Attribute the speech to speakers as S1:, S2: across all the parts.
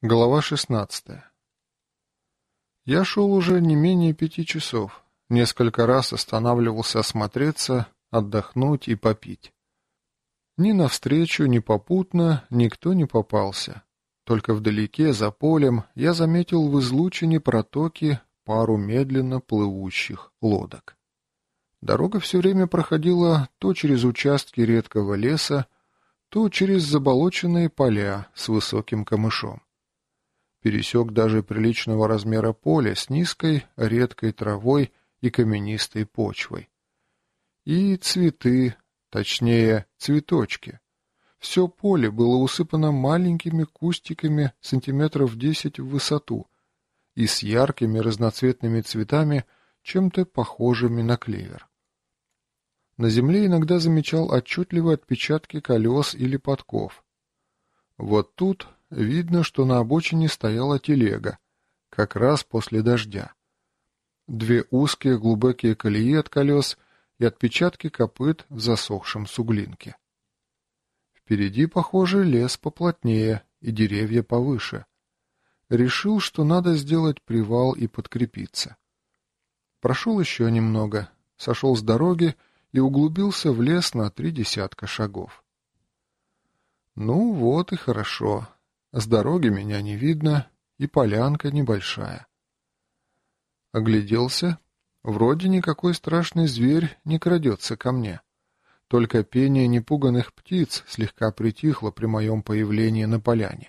S1: Глава 16. Я шел уже не менее 5 часов. Несколько раз останавливался осмотреться, отдохнуть и попить. Ни навстречу, ни попутно никто не попался. Только вдалеке, за полем, я заметил в излучине протоки пару медленно плывущих лодок. Дорога все время проходила то через участки редкого леса, то через заболоченные поля с высоким камышом. Пересек даже приличного размера поле с низкой, редкой травой и каменистой почвой. И цветы, точнее, цветочки. Все поле было усыпано маленькими кустиками сантиметров 10 в высоту и с яркими разноцветными цветами, чем-то похожими на клевер. На земле иногда замечал отчетливые отпечатки колес или подков. Вот тут видно, что на обочине стояла телега, как раз после дождя. Две узкие глубокие колеи от колес и отпечатки копыт в засохшем суглинке. Впереди, похоже, лес поплотнее и деревья повыше. Решил, что надо сделать привал и подкрепиться. Прошел еще немного, сошел с дороги и углубился в лес на 30 шагов. Ну вот и хорошо. С дороги меня не видно, и полянка небольшая. Огляделся. Вроде никакой страшный зверь не крадется ко мне. Только пение непуганных птиц слегка притихло при моем появлении на поляне.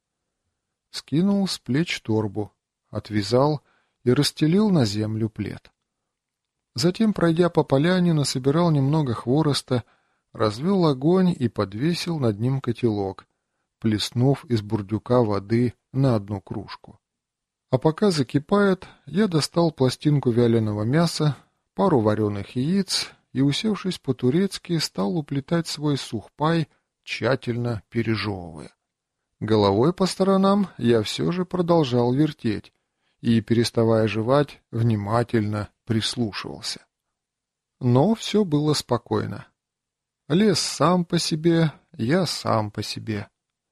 S1: Скинул с плеч торбу, отвязал и расстелил на землю плед. Затем, пройдя по поляне, насобирал немного хвороста, развел огонь и подвесил над ним котелок, плеснув из бурдюка воды на 1 кружку. А пока закипает, я достал пластинку вяленого мяса, пару вареных яиц и, усевшись по-турецки, стал уплетать свой сухпай, тщательно пережевывая. Головой по сторонам я все же продолжал вертеть и, переставая жевать, внимательно прислушивался. Но все было спокойно. Лес сам по себе, я сам по себе.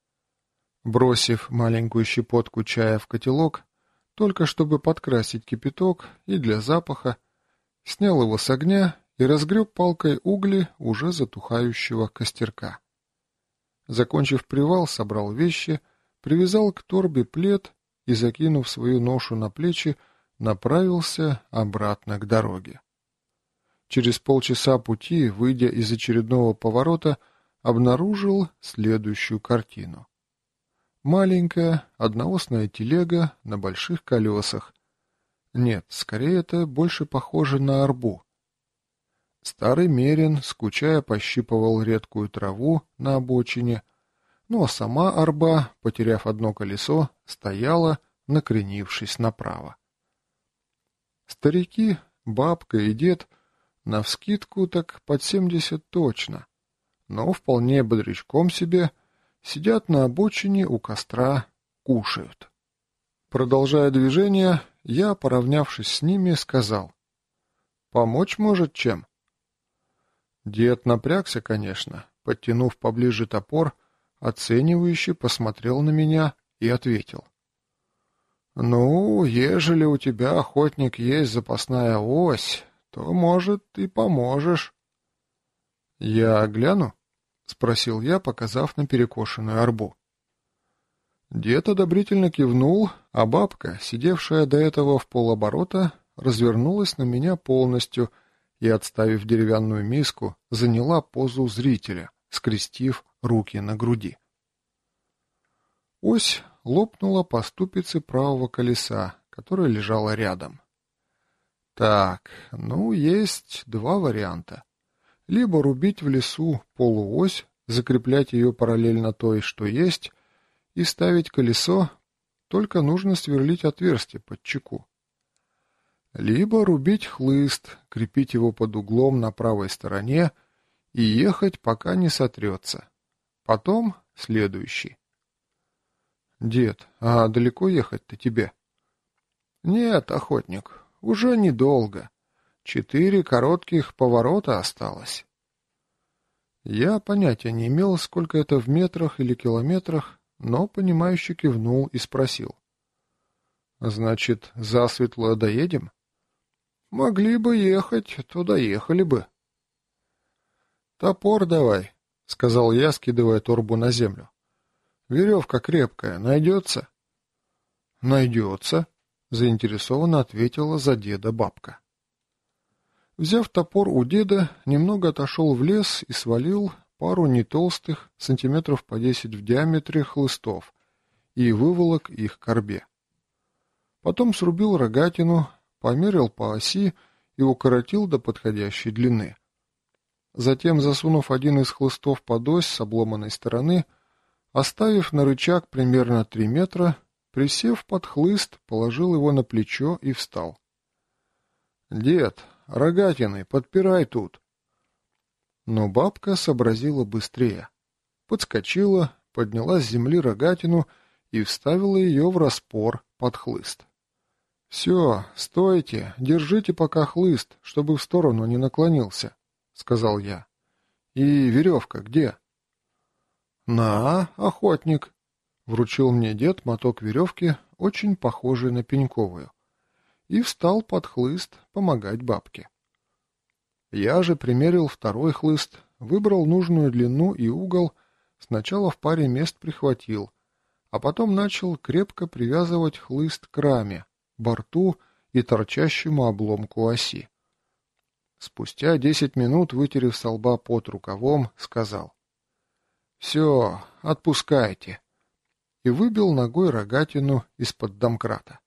S1: Бросив маленькую щепотку чая в котелок, только чтобы подкрасить кипяток и для запаха, снял его с огня и разгреб палкой угли уже затухающего костерка. Закончив привал, собрал вещи, привязал к торбе плед и, закинув свою ношу на плечи, направился обратно к дороге. Через полчаса пути, выйдя из очередного поворота, обнаружил следующую картину. Маленькая одноосная телега на больших колесах. Нет, скорее это больше похоже на арбу. Старый мерин, скучая, пощипывал редкую траву на обочине, ну а сама арба, потеряв одно колесо, стояла, накренившись направо. Старики, бабка и дед, навскидку так под 70 точно, но вполне бодрячком себе, сидят на обочине у костра, кушают. Продолжая движение, я, поравнявшись с ними, сказал: «Помочь может чем?» Дед напрягся, конечно, подтянув поближе топор, оценивающе посмотрел на меня и ответил: «Ну, ежели у тебя, охотник, есть запасная ось, то, может, и поможешь». «Я гляну?» — спросил я, показав на перекошенную арбу. Дед одобрительно кивнул, а бабка, сидевшая до этого в полоборота, развернулась на меня полностью и, отставив деревянную миску, заняла позу зрителя, скрестив руки на груди. Ось лопнула по ступице правого колеса, которое лежало рядом. Так, ну, есть 2 варианта. Либо рубить в лесу полуось, закреплять ее параллельно той, что есть, и ставить колесо, только нужно сверлить отверстие под чеку. Либо рубить хлыст, крепить его под углом на правой стороне и ехать, пока не сотрется. Потом следующий. «Дед, а далеко ехать-то тебе?» «Нет, охотник, уже недолго. 4 коротких поворота осталось». Я понятия не имел, сколько это в метрах или километрах, но понимающе кивнул и спросил. «Значит, засветло доедем?» «Могли бы ехать, то доехали бы». «Топор давай», — сказал я, скидывая торбу на землю. «Веревка крепкая, найдется?» «Найдется», — заинтересованно ответила за деда бабка. Взяв топор у деда, немного отошел в лес и свалил пару нетолстых, сантиметров по 10 в диаметре, хлыстов и выволок их к корбе. Потом срубил рогатину, померил по оси и укоротил до подходящей длины. Затем, засунув один из хлыстов под ось с обломанной стороны, оставив на рычаг примерно 3 метра, присев под хлыст, положил его на плечо и встал. «Дед, рогатиной, подпирай тут!» Но бабка сообразила быстрее. Подскочила, подняла с земли рогатину и вставила ее в распор под хлыст. «Все, стойте, держите пока хлыст, чтобы в сторону не наклонился», — сказал я. «И веревка где?» «На, охотник», — вручил мне дед моток веревки, очень похожий на пеньковую, и встал под хлыст помогать бабке. Я же примерил второй хлыст, выбрал нужную длину и угол, сначала в паре мест прихватил, а потом начал крепко привязывать хлыст к раме, борту и торчащему обломку оси. Спустя 10 минут, вытерев со лба пот рукавом, сказал: «Все, отпускайте», и выбил ногой рогатину из-под домкрата.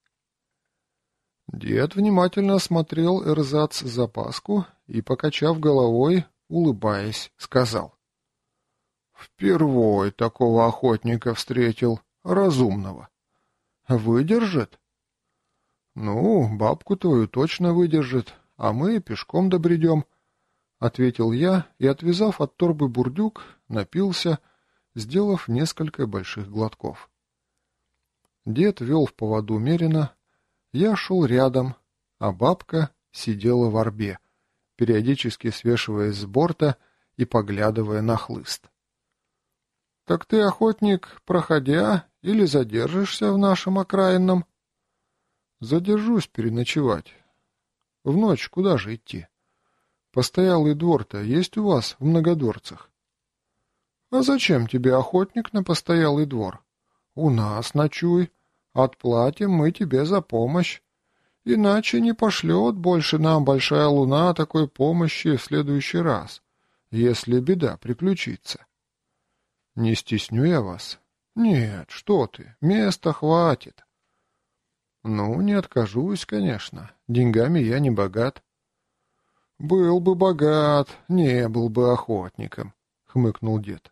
S1: Дед внимательно осмотрел эрзац-запаску и, покачав головой, улыбаясь, сказал: «Впервой такого охотника встретил, разумного. Выдержит?» «Ну, бабку твою точно выдержит, а мы пешком добредем», — ответил я и, отвязав от торбы бурдюк, напился, сделав несколько больших глотков. Дед вел в поводу мерина, я шел рядом, а бабка сидела в орбе, периодически свешиваясь с борта и поглядывая на хлыст. «Так ты, охотник, проходя, или задержишься в нашем окраинном?» «Задержусь переночевать. В ночь куда же идти? Постоялый двор-то есть у вас в Многодворцах?» «А зачем тебе, охотник, на постоялый двор? У нас ночуй. Отплатим мы тебе за помощь. Иначе не пошлет больше нам большая луна такой помощи в следующий раз, если беда приключится». «Не стесню я вас?» «Нет, что ты, места хватит». «Ну, не откажусь, конечно. Деньгами я не богат». «Был бы богат, не был бы охотником», — хмыкнул дед.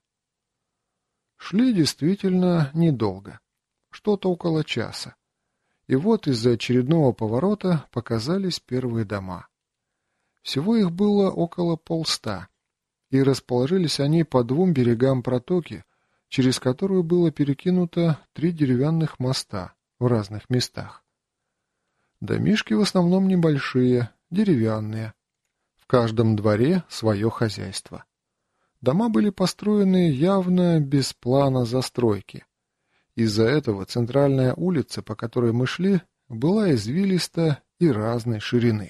S1: Шли действительно недолго, что-то около часа. И вот из-за очередного поворота показались первые дома. Всего их было около 100, и расположились они по 2 берегам протоки, через которую было перекинуто 3 деревянных моста в разных местах. Домишки в основном небольшие, деревянные. В каждом дворе свое хозяйство. Дома были построены явно без плана застройки. Из-за этого центральная улица, по которой мы шли, была извилиста и разной ширины.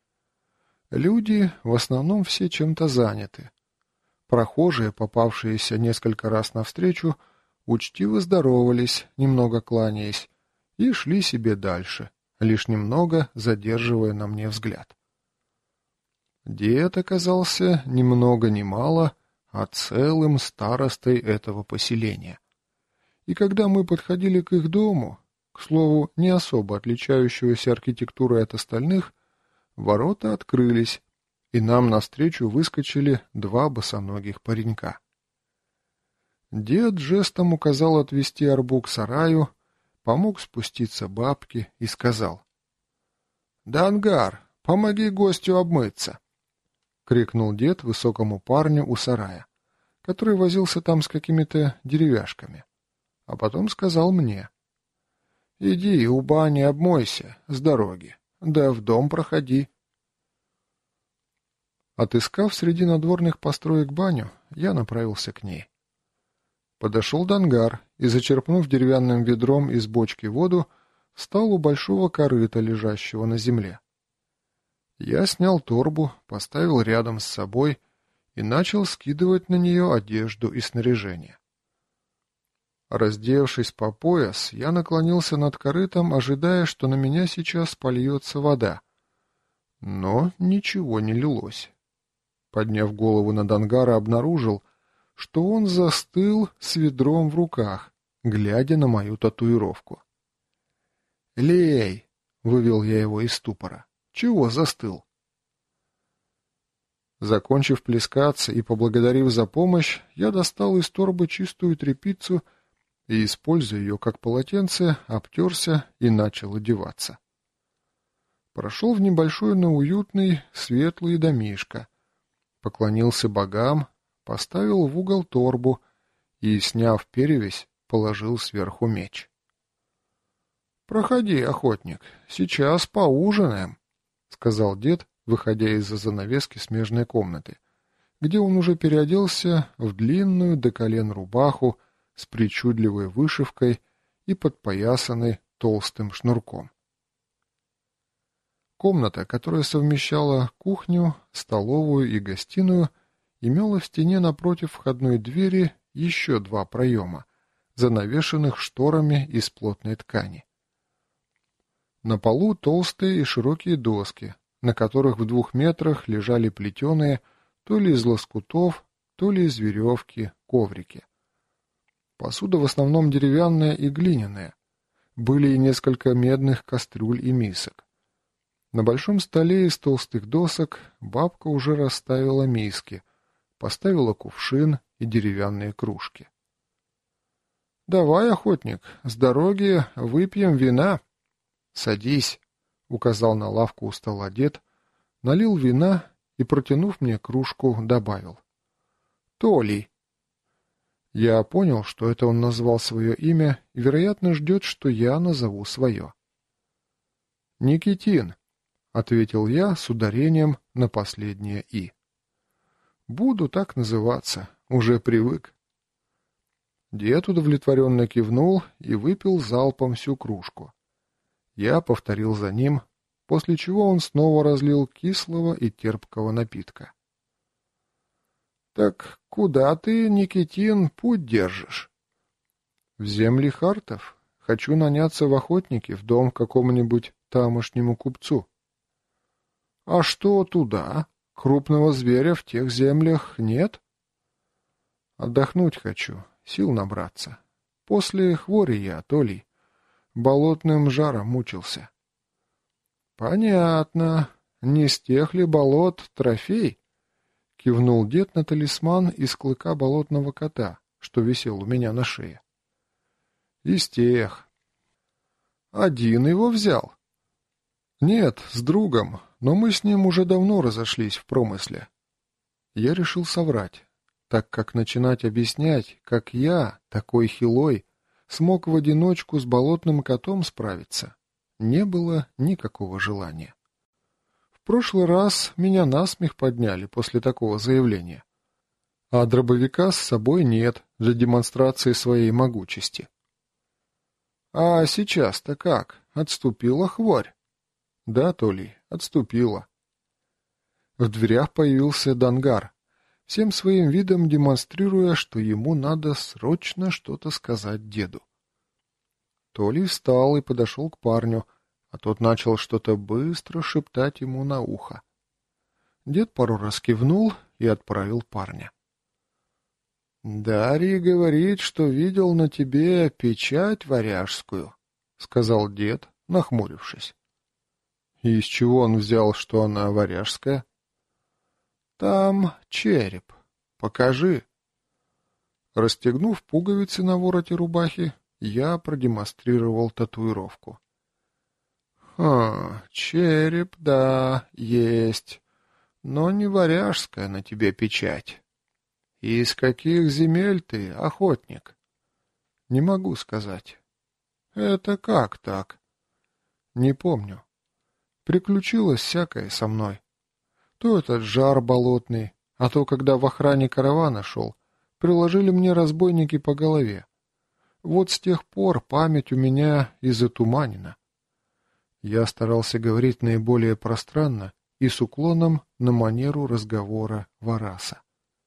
S1: Люди в основном все чем-то заняты. Прохожие, попавшиеся несколько раз навстречу, учтиво здоровались, немного кланяясь, и шли себе дальше, лишь немного задерживая на мне взгляд. Дед оказался ни много ни мало, а целым старостой этого поселения. И когда мы подходили к их дому, к слову, не особо отличающегося архитектурой от остальных, ворота открылись, и нам навстречу выскочили 2 босоногих паренька. Дед жестом указал отвести арбу к сараю, помог спуститься бабке и сказал: «Дангар, помоги гостю обмыться!» — крикнул дед высокому парню у сарая, который возился там с какими-то деревяшками. А потом сказал мне: «Иди у бани обмойся с дороги, да в дом проходи». Отыскав среди надворных построек баню, я направился к ней. Подошел Дангар и, зачерпнув деревянным ведром из бочки воду, встал у большого корыта, лежащего на земле. Я снял торбу, поставил рядом с собой и начал скидывать на нее одежду и снаряжение. Раздевшись по пояс, я наклонился над корытом, ожидая, что на меня сейчас польется вода. Но ничего не лилось. Подняв голову над Ангара, обнаружил, что он застыл с ведром в руках, глядя на мою татуировку. «Лей!» — вывел я его из ступора. «Чего застыл?» Закончив плескаться и поблагодарив за помощь, я достал из торбы чистую тряпицу и, используя ее как полотенце, обтерся и начал одеваться. Прошел в небольшой, но уютный, светлый домишко, поклонился богам, поставил в угол торбу и, сняв перевязь, положил сверху меч. «Проходи, охотник, сейчас поужинаем», — сказал дед, выходя из-за занавески смежной комнаты, где он уже переоделся в длинную до колен рубаху с причудливой вышивкой и подпоясанной толстым шнурком. Комната, которая совмещала кухню, столовую и гостиную, имела в стене напротив входной двери еще два проема, занавешенных шторами из плотной ткани. На полу толстые и широкие доски, на которых в 2 метрах лежали плетеные то ли из лоскутов, то ли из веревки коврики. Посуда в основном деревянная и глиняная. Были и несколько медных кастрюль и мисок. На большом столе из толстых досок бабка уже расставила миски, поставила кувшин и деревянные кружки. «Давай, охотник, с дороги выпьем вина». «Садись», — указал на лавку у стола дед, налил вина и, протянув мне кружку, добавил. «Толей». Я понял, что это он назвал свое имя и, вероятно, ждет, что я назову свое. «Никитин», — ответил я с ударением на последнее «и». «Буду так называться, уже привык». Дед удовлетворенно кивнул и выпил залпом всю кружку. Я повторил за ним, после чего он снова разлил кислого и терпкого напитка. «Так куда ты, Никитин, путь держишь?» «В земли хартов. Хочу наняться в охотники в дом какому-нибудь тамошнему купцу». «А что туда? Крупного зверя в тех землях нет?» «Отдохнуть хочу, сил набраться. После хвори я, Толей. Болотным жаром мучился». «Понятно. Не с тех ли болот трофей?» — кивнул дед на талисман из клыка болотного кота, что висел у меня на шее. «Из тех». «Один его взял?» «Нет, с другом, но мы с ним уже давно разошлись в промысле». Я решил соврать, так как начинать объяснять, как я, такой хилой, смог в одиночку с болотным котом справиться, не было никакого желания. В прошлый раз меня насмех подняли после такого заявления, а дробовика с собой нет для демонстрации своей могучести. «А сейчас-то как? Отступила хворь?» «Да, Толей, отступила». В дверях появился Дангар, всем своим видом демонстрируя, что ему надо срочно что-то сказать деду. Толей встал и подошел к парню, а тот начал что-то быстро шептать ему на ухо. Дед пару раз кивнул и отправил парня. «Дарья говорит, что видел на тебе печать варяжскую», — сказал дед, нахмурившись. «И из чего он взял, что она варяжская?» «Там череп. Покажи». Расстегнув пуговицы на вороте рубахи, я продемонстрировал татуировку. Череп, да, есть, но не варяжская на тебе печать. Из каких земель ты, охотник?» «Не могу сказать». «Это как так?» «Не помню. Приключилось всякое со мной. То этот жар болотный, а то, когда в охране каравана шел, приложили мне разбойники по голове. Вот с тех пор память у меня и затуманена. Я старался говорить наиболее пространно и с уклоном на манеру разговора Вараса.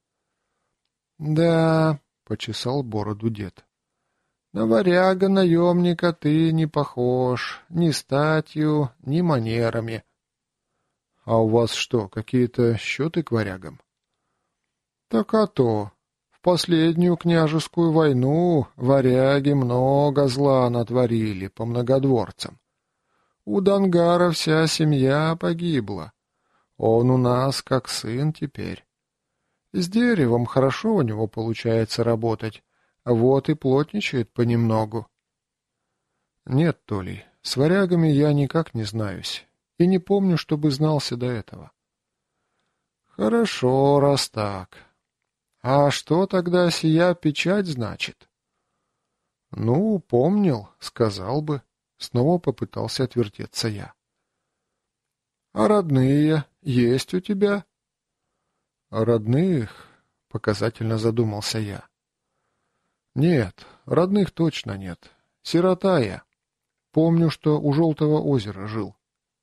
S1: «Да», — почесал бороду дед, — «на варяга-наемника ты не похож ни статью, ни манерами». «А у вас что, какие-то счеты к варягам?» «Так а то. В последнюю княжескую войну варяги много зла натворили по многодворцам. У Дангара вся семья погибла. Он у нас как сын теперь. С деревом хорошо у него получается работать, вот и плотничает понемногу». «Нет, Толий, с варягами я никак не знаюсь, и не помню, чтобы знался до этого». «Хорошо, раз так. А что тогда сия печать значит?» «Ну, помнил, сказал бы». Снова попытался отвертеться я. «А родные есть у тебя?» «Родных?» — показательно задумался я. «Нет, родных точно нет. Сирота я. Помню, что у Желтого озера жил».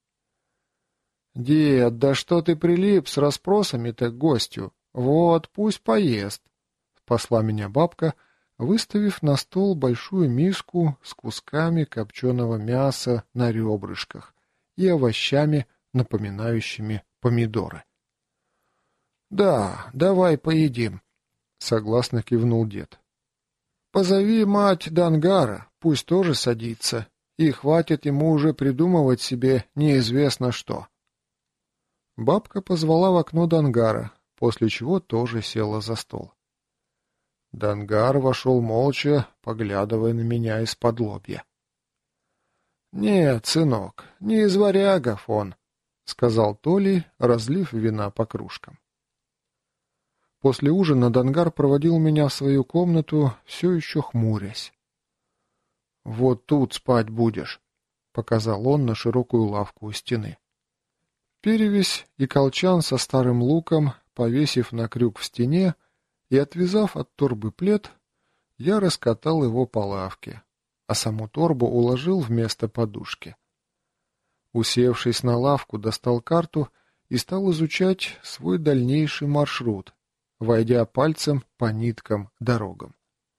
S1: «Дед, да что ты прилип с расспросами-то к гостю? Вот, пусть поест», — спасла меня бабка, выставив на стол большую миску с кусками копченого мяса на ребрышках и овощами, напоминающими помидоры. «Да, давай поедим», — согласно кивнул дед. «Позови мать Дангара, пусть тоже садится, и хватит ему уже придумывать себе неизвестно что». Бабка позвала в окно Дангара, после чего тоже села за стол. Дангар вошел молча, поглядывая на меня из-под лобья. «Нет, сынок, не из варягов он», — сказал Толий, разлив вина по кружкам. После ужина Дангар проводил меня в свою комнату, все еще хмурясь. «Вот тут спать будешь», — показал он на широкую лавку у стены. Перевязь и колчан со старым луком, повесив на крюк в стене и отвязав от торбы плед, я раскатал его по лавке, а саму торбу уложил вместо подушки. Усевшись на лавку, достал карту и стал изучать свой дальнейший маршрут, войдя пальцем по ниткам дорогам.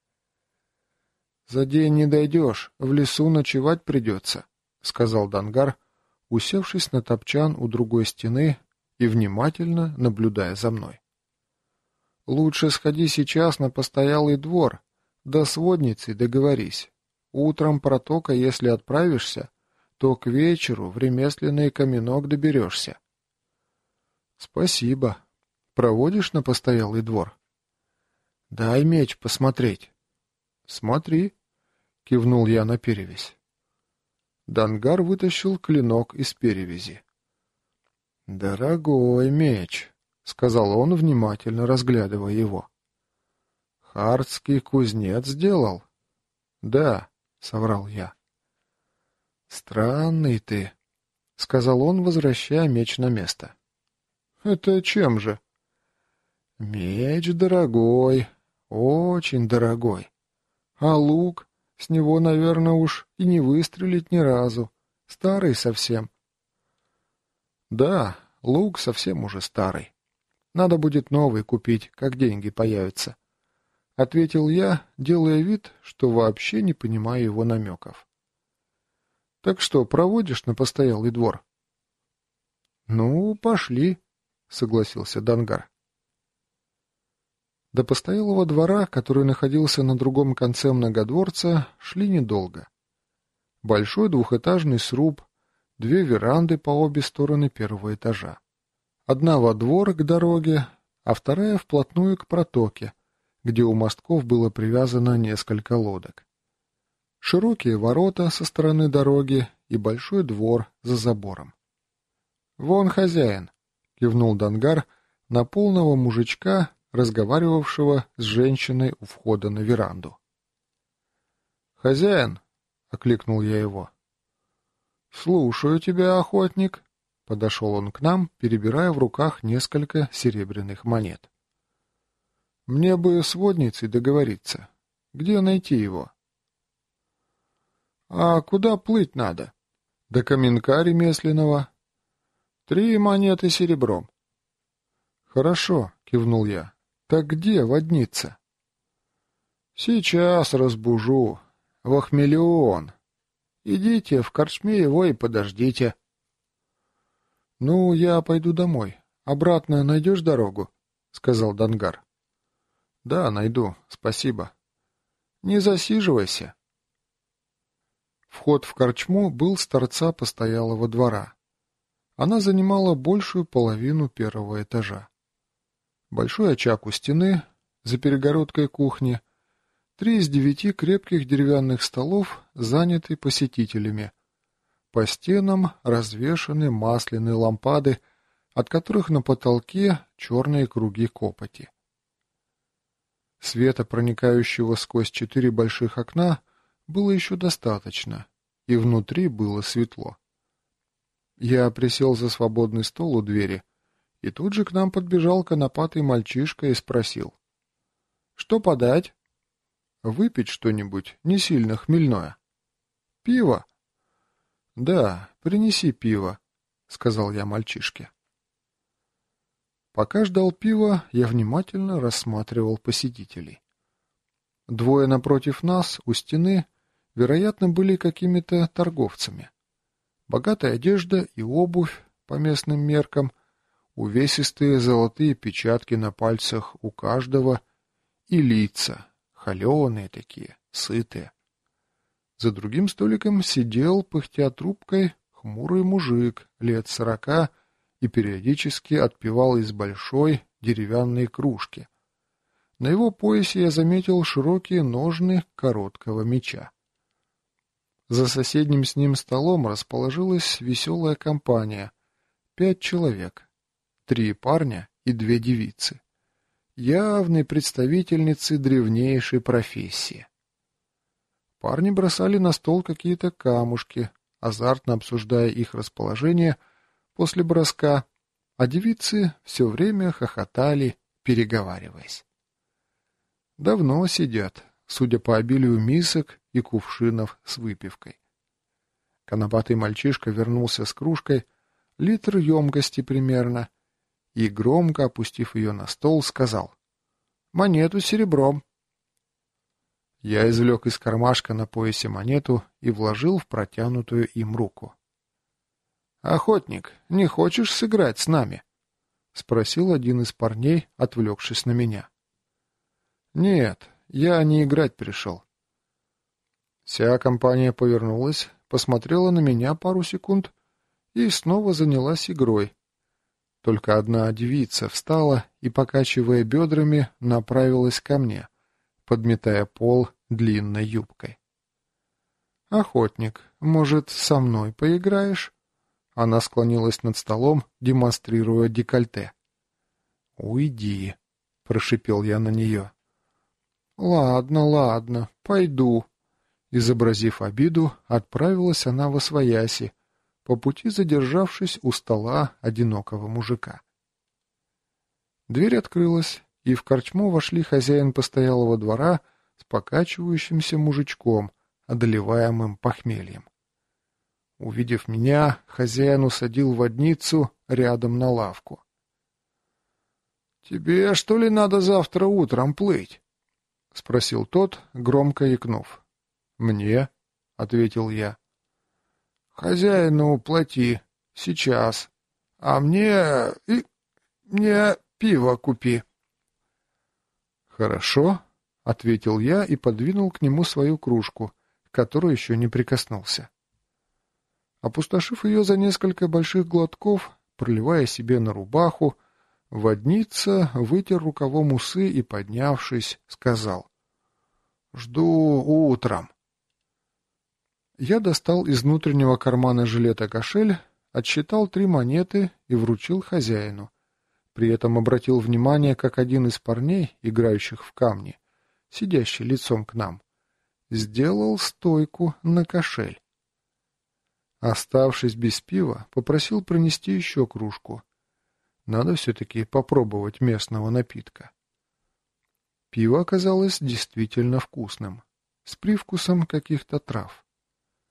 S1: «За день не дойдешь, в лесу ночевать придется», — сказал Дангар, усевшись на топчан у другой стены и внимательно наблюдая за мной. «Лучше сходи сейчас на постоялый двор, да с водницей договорись. Утром протока, если отправишься, то к вечеру в ремесленный каменок доберешься». «Спасибо. Проводишь на постоялый двор?» «Дай меч посмотреть». «Смотри», — кивнул я на перевязь. Дангар вытащил клинок из перевязи. «Дорогой меч», — сказал он, внимательно разглядывая его. «Хартский кузнец сделал?» «Да», — соврал я. «Странный ты», — сказал он, возвращая меч на место. «Это чем же?» «Меч дорогой, очень дорогой. А лук, с него, наверное, уж и не выстрелить ни разу. Старый совсем». «Да, лук совсем уже старый. Надо будет новый купить, как деньги появятся», — ответил я, делая вид, что вообще не понимаю его намеков. «Так что, проводишь на постоялый двор?» «Ну, пошли», — согласился Дангар. До постоялого двора, который находился на другом конце многодворца, шли недолго. Большой двухэтажный сруб, две веранды по обе стороны первого этажа. Одна во двор к дороге, а вторая вплотную к протоке, где у мостков было привязано несколько лодок. Широкие ворота со стороны дороги и большой двор за забором. «Вон хозяин», — кивнул Дангар на полного мужичка, разговаривавшего с женщиной у входа на веранду. «Хозяин!» — окликнул я его. «Слушаю тебя, охотник!» — подошел он к нам, перебирая в руках несколько серебряных монет. «Мне бы с водницей договориться. Где найти его?» А куда плыть надо? До Каменка ремесленного. 3 монеты серебром. Хорошо, кивнул я. Так где водница? Сейчас разбужу. Вахмелион. Идите в корчме его и подождите. Ну, я пойду домой. Обратно найдешь дорогу? Сказал Дангар. Да, найду, спасибо. Не засиживайся. Вход в корчму был с торца постоялого двора. Она занимала большую половину первого этажа. Большой очаг у стены, за перегородкой кухни, 3 из 9 крепких деревянных столов заняты посетителями. По стенам развешаны масляные лампады, от которых на потолке черные круги копоти. Света, проникающего сквозь 4 больших окна, было еще достаточно, и внутри было светло. Я присел за свободный стол у двери, и тут же к нам подбежал конопатый мальчишка и спросил. — Что подать? — Выпить что-нибудь, не сильно хмельное. — Пиво? — Да, принеси пиво, — сказал я мальчишке. Пока ждал пива, я внимательно рассматривал посетителей. 2 напротив нас, у стены, вероятно, были какими-то торговцами. Богатая одежда и обувь, по местным меркам, увесистые золотые печатки на пальцах у каждого и лица, холеные такие, сытые. За другим столиком сидел, пыхтя трубкой, хмурый мужик лет 40 и периодически отпивал из большой деревянной кружки. На его поясе я заметил широкие ножны короткого меча. За соседним с ним столом расположилась веселая компания. 5 человек. 3 парня и 2 девицы. Явные представительницы древнейшей профессии. Парни бросали на стол какие-то камушки, азартно обсуждая их расположение после броска, а девицы все время хохотали, переговариваясь. Давно сидят, судя по обилию мисок и кувшинов с выпивкой. Конопатый мальчишка вернулся с кружкой, литр емкости примерно, и, громко опустив ее на стол, сказал: «Монету серебром». Я извлек из кармашка на поясе монету и вложил в протянутую им руку. «Охотник, не хочешь сыграть с нами?» — спросил один из парней, отвлекшись на меня. «Нет, я не играть пришел». Вся компания повернулась, посмотрела на меня пару секунд и снова занялась игрой. Только одна девица встала и, покачивая бедрами, направилась ко мне, подметая пол длинной юбкой. «Охотник, может, со мной поиграешь?» Она склонилась над столом, демонстрируя декольте. «Уйди», — прошипел я на нее. «Ладно, ладно, пойду». Изобразив обиду, отправилась она восвояси, по пути задержавшись у стола одинокого мужика. Дверь открылась, и в корчму вошли хозяин постоялого двора с покачивающимся мужичком, одолеваемым похмельем. Увидев меня, хозяин усадил водницу рядом на лавку. — Тебе, что ли, надо завтра утром плыть? — спросил тот, громко икнув. — Мне, — ответил я. — Хозяину плати, сейчас. А мне пиво купи. — Хорошо, — ответил я и подвинул к нему свою кружку, к которой еще не прикоснулся. Опустошив ее за несколько больших глотков, проливая себе на рубаху, водница вытер рукавом усы и, поднявшись, сказал: «Жду утром». Я достал из внутреннего кармана жилета кошель, отсчитал 3 монеты и вручил хозяину. При этом обратил внимание, как один из парней, играющих в камни, сидящий лицом к нам, сделал стойку на кошель. Оставшись без пива, попросил принести еще кружку. Надо все-таки попробовать местного напитка. Пиво оказалось действительно вкусным, с привкусом каких-то трав.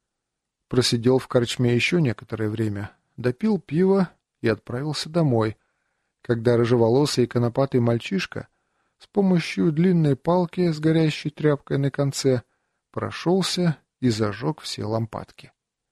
S1: Просидел в корчме еще некоторое время, допил пиво и отправился домой, когда рыжеволосый и конопатый мальчишка с помощью длинной палки с горящей тряпкой на конце прошелся и зажег все лампадки.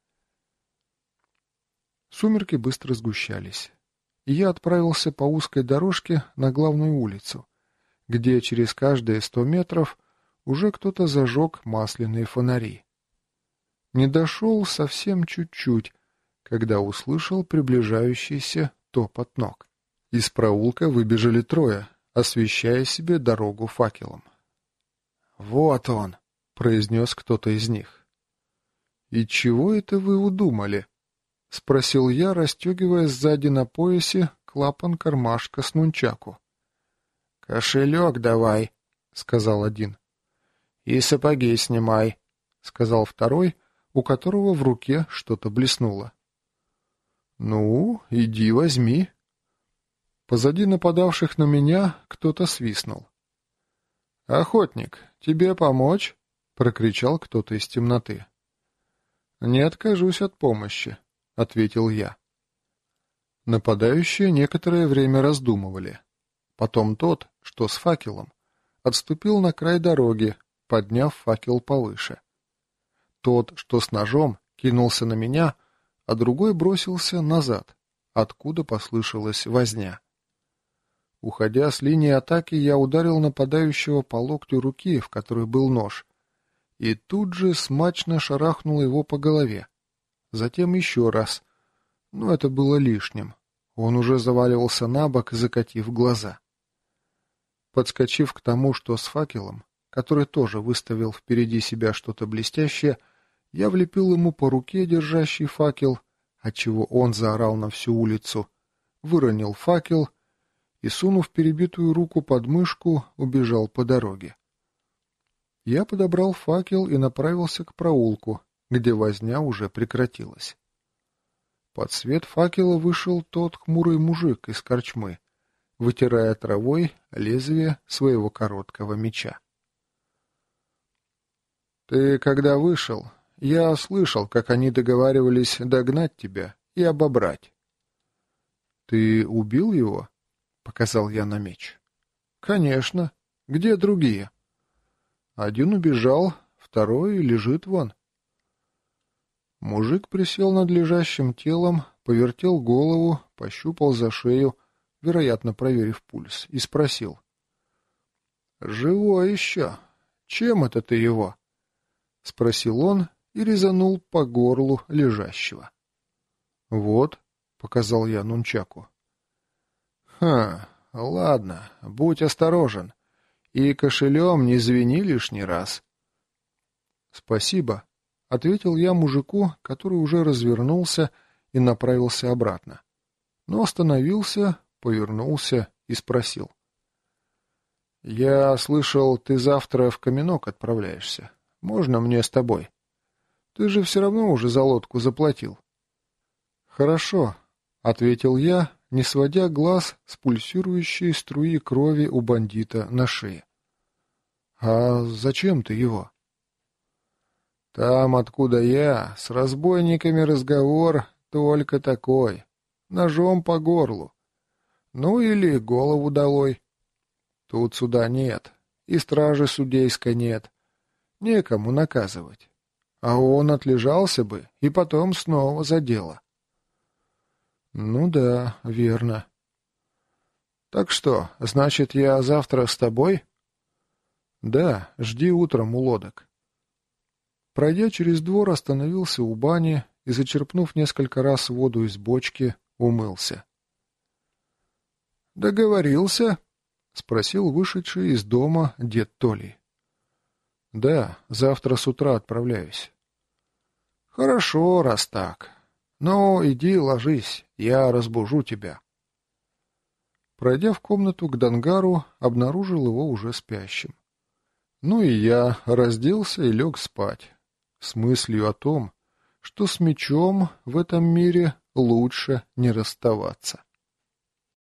S1: Сумерки быстро сгущались, и я отправился по узкой дорожке на главную улицу, где через каждые 100 метров уже кто-то зажег масляные фонари. Не дошел совсем чуть-чуть, когда услышал приближающийся топот ног. Из проулка выбежали трое, освещая себе дорогу факелом. «Вот он!» — произнес кто-то из них. «И чего это вы удумали?» — спросил я, расстегивая сзади на поясе клапан кармашка с нунчаку. «Кошелек давай», — сказал один. «И сапоги снимай», — сказал второй, у которого в руке что-то блеснуло. «Ну, иди возьми». Позади нападавших на меня кто-то свистнул. «Охотник, тебе помочь?» — прокричал кто-то из темноты. «Не откажусь от помощи», — ответил я. Нападающие некоторое время раздумывали. Потом тот, что с факелом, отступил на край дороги, подняв факел повыше. Тот, что с ножом, кинулся на меня, а другой бросился назад, откуда послышалась возня. Уходя с линии атаки, я ударил нападающего по локтю руки, в которой был нож, и тут же смачно шарахнул его по голове. Затем еще раз. Но это было лишним. Он уже заваливался на бок, закатив глаза. Подскочив к тому, что с факелом, который тоже выставил впереди себя что-то блестящее, я влепил ему по руке, держащий факел, отчего он заорал на всю улицу, выронил факел и, сунув перебитую руку под мышку, убежал по дороге. Я подобрал факел и направился к проулку, где возня уже прекратилась. Под свет факела вышел тот хмурый мужик из корчмы, вытирая травой лезвие своего короткого меча. «Ты когда вышел, я слышал, как они договаривались догнать тебя и обобрать». «Ты убил его?» — показал я на меч. «Конечно. Где другие?» «Один убежал, второй лежит вон». Мужик присел над лежащим телом, повертел голову, пощупал за шею, вероятно, проверив пульс, и спросил. «Живой еще. Чем это ты его?» — спросил он и резанул по горлу лежащего. «Вот», — показал я нунчаку. Ладно, будь осторожен. И кошелем не звени лишний раз». «Спасибо», — ответил я мужику, который уже развернулся и направился обратно. Но остановился, повернулся и спросил. «Я слышал, ты завтра в Каменок отправляешься. Можно мне с тобой? Ты же все равно уже за лодку заплатил». «Хорошо», — ответил я, не сводя глаз с пульсирующей струи крови у бандита на шее. «А зачем ты его?» «Там, откуда я, с разбойниками разговор только такой. Ножом по горлу. Ну или голову долой. Тут суда нет, и стражи судейской нет. Некому наказывать. А он отлежался бы, и потом снова за дело». «Ну да, верно». «Так что, значит, я завтра с тобой?» «Да, жди утром у лодок». Пройдя через двор, остановился у бани и, зачерпнув несколько раз воду из бочки, умылся. «Договорился?» — спросил вышедший из дома дед Толий. «Да, завтра с утра отправляюсь». «Хорошо, раз так. Ну, иди ложись, я разбужу тебя». Пройдя в комнату к Дангару, обнаружил его уже спящим. Ну и я разделся и лег спать, с мыслью о том, что с мечом в этом мире лучше не расставаться.